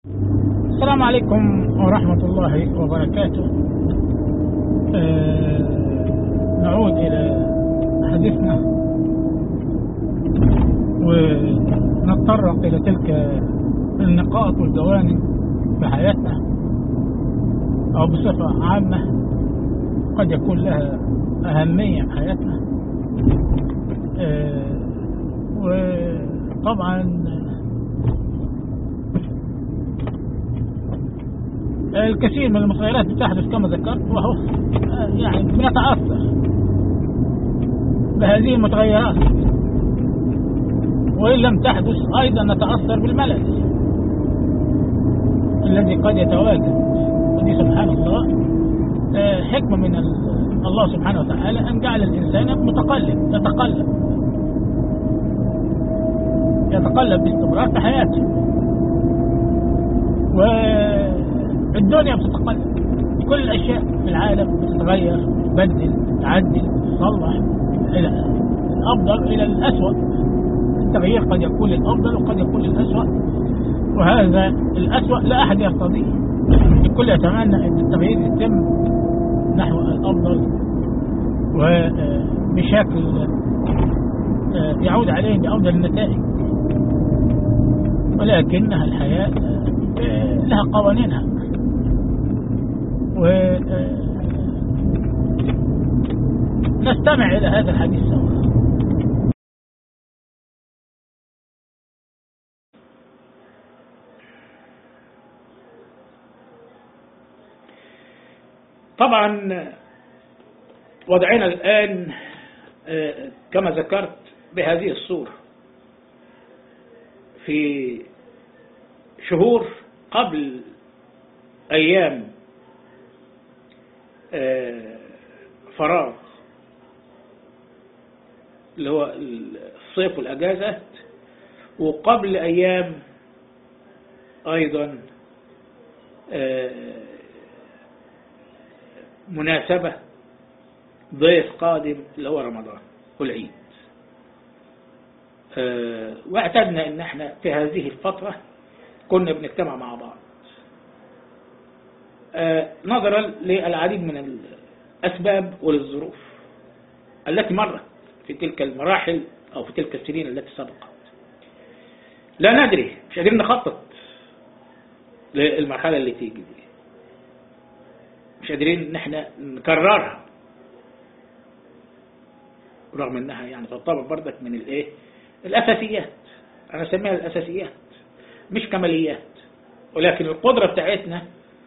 السلام عليكم ورحمة الله وبركاته. نعود إلى حديثنا ونتطرق إلى تلك النقاط والجوانب في حياتنا، أو بصفة عامة قد يكون لها أهمية في حياتنا. وطبعا الكثير من المتغيرات بتحدث كما ذكرت، وهو يعني بنتأثر بهذه المتغيرات، وإن لم تحدث أيضا نتأثر بالملل الذي قد يتواجد. ودي سبحان الله حكمة من الله سبحانه وتعالى أن جعل الإنسان متقلب، يتقلب باستمرار في حياته، والدنيا بتتقلب، كل الأشياء في العالم بتتغير، تبدل، تعدل، تصلح إلى الأفضل إلى الأسوأ. التغيير قد يكون للأفضل وقد يكون للأسوأ، وهذا الأسوأ لا أحد يرتضيه. الكل يتمنى أن التغيير يتم نحو الأفضل وبشكل يعود عليه بأفضل النتائج، ولكنها الحياة لها قوانينها. ونستمع إلى هذا الحديث سوا. طبعا وضعنا الآن كما ذكرت بهذه الصورة في شهور قبل أيام فراغ اللي هو الصيف والأجازات، وقبل أيام أيضا مناسبة ضيف قادم اللي هو رمضان والعيد. واعتدنا ان احنا في هذه الفترة كنا بنجتمع مع بعض نظرا للعديد من الأسباب وللظروف التي مرت في تلك المراحل أو في تلك السنين التي سبقت. لا ندري، مش قادرين نخطط للمرحلة اللي تيجي دي، مش قادرين ان احنا نكررها، رغم انها يعني تعتبر بردك من الاساسيات. انا اسميها الاساسيات مش كماليات، ولكن القدرة بتاعتنا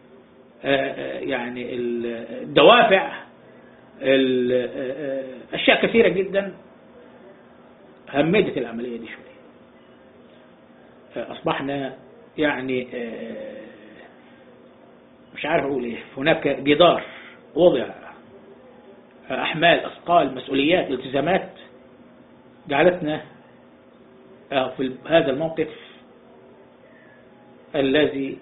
يعني الدوافع، اشياء كثيرة جدا همدت العملية دي شوية. اصبحنا يعني مش عارف اقول ايه، هناك جدار وضع، احمال، اثقال، مسؤوليات، التزامات جعلتنا في هذا الموقف الذي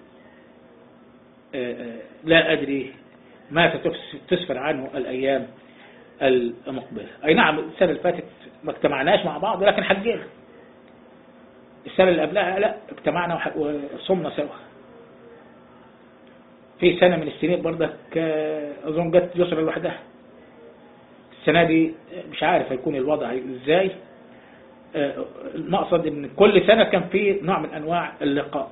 لا ادري ماذا تسفر عنه الايام المقبله. اي نعم السنه اللي فاتت ما اجتمعناش مع بعض، لكن حجينا. السنه اللي قبلها لا اجتمعنا وصمنا سوا. في سنة من السنين برضك أظن جت يسرى لوحدها. السنة دي مش عارف هيكون الوضع ازاي. المقصد ان كل سنة كان في نوع من انواع اللقاء،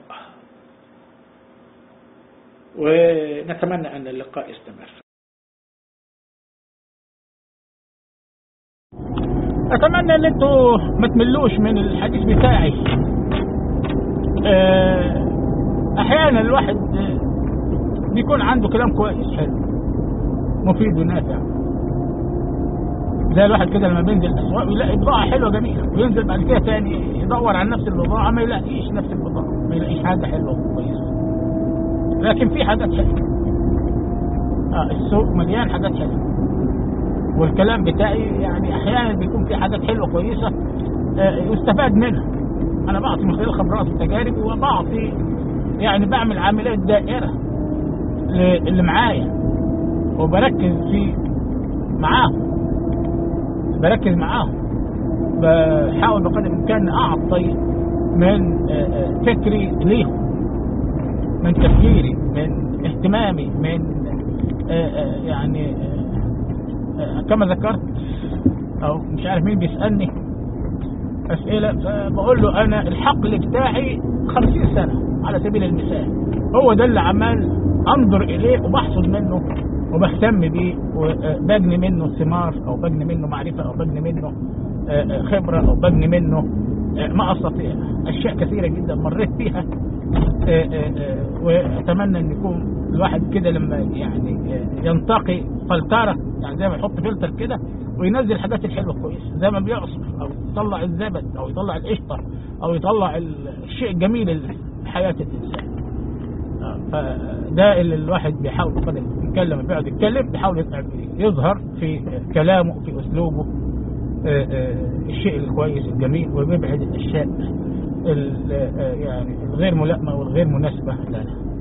ونتمنى ان اللقاء يستمر. اتمنى ان انتوا ما تملوش من الحديث بتاعي. احيانا الواحد بيكون عنده كلام كويس حلو مفيد ونافع، زي الواحد كده لما بينزل الاسواق يلاقي بضاعة حلوة جميلة، وينزل بعد كده تاني يدور عن نفس البضاعة ما يلاقيش نفس البضاعة، ما يلاقيش حاجة حلوة وكويسة. لكن في حاجات حلوة، السوق مليان حاجات حلوة، والكلام بتاعي يعني احيانا بيكون في حاجات حلوة كويسة يستفاد منها. انا بعطي من خلال خبرات وتجارب، وبعطي يعني بعمل عمليات دائرة اللي معايا، وبركز معاهم، بحاول بقدر الامكان اعطي من فكري ليهم، من تفكيري، من اهتمامي، من يعني كما ذكرت، او مش عارف مين بيسألني اسئلة، بقول له انا الحقل بتاعي 50 سنة على سبيل المثال، هو ده اللي عمال انظر اليه وبحصد منه وبهتم بيه وبجني منه ثمار، او بجني منه معرفة، او بجني منه خبرة، او بجني منه ما استطيع. اشياء كثيرة جدا مريت بيها، واتمنى ان يكون الواحد كده لما يعني ينتقي فلترة، يعني زي ما يحط فلتر كده وينزل الحاجات الحلوة كويس، زي ما بيعصر او يطلع الزبد او يطلع القشطة او يطلع الشيء الجميل اللي في حياة الانسان. فده اللي الواحد بيحاول قدر يتكلم، بيقعد يتكلم، بيحاول يظهر في كلامه في اسلوبه الشيء الكويس الجميل، وبيبعد الاشياء يعني الغير ملائمة والغير مناسبة لنا.